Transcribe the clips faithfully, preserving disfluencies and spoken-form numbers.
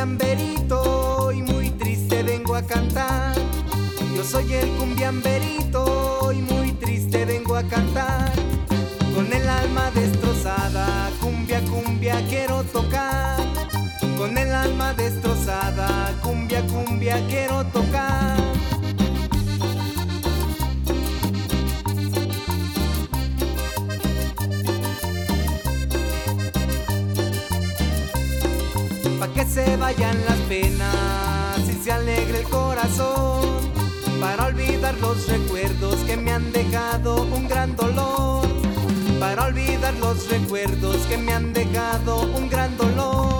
cumbiamberito y muy triste vengo a cantar. Yo soy el cumbiamberito y muy triste vengo a cantar. Con el alma destrozada, cumbia, cumbia quiero tocar. Con el alma destrozada, cumbia, cumbia quiero tocar. Pa' que se vayan las penas y se alegre el corazón, para olvidar los recuerdos que me han dejado un gran dolor, para olvidar los recuerdos que me han dejado un gran dolor.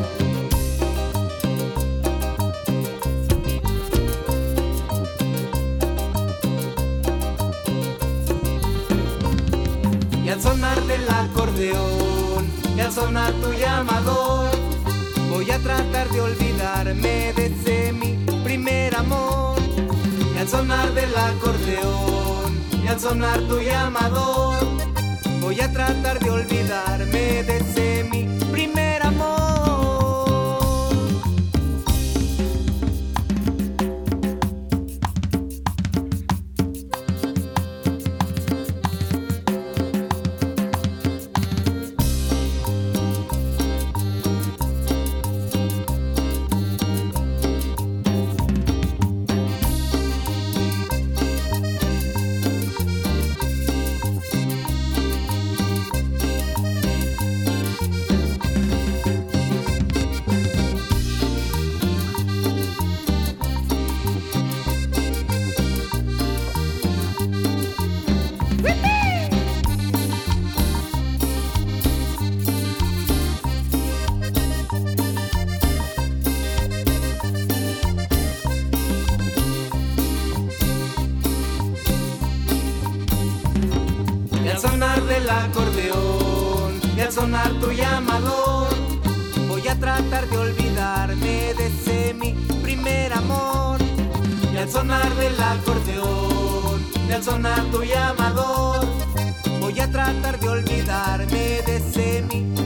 Y al sonar del acordeón y al sonar tu llamador, voy a tratar de olvidarme de ese mi primer amor. Y al sonar del acordeón y al sonar tu llamador, voy a tratar de olvidarme de ese mi primer amor. Y al sonar del acordeón y al sonar tu llamador, voy a tratar de olvidarme de ese mi primer amor. Y al sonar del acordeón y al sonar tu llamador, voy a tratar de olvidarme de ese mi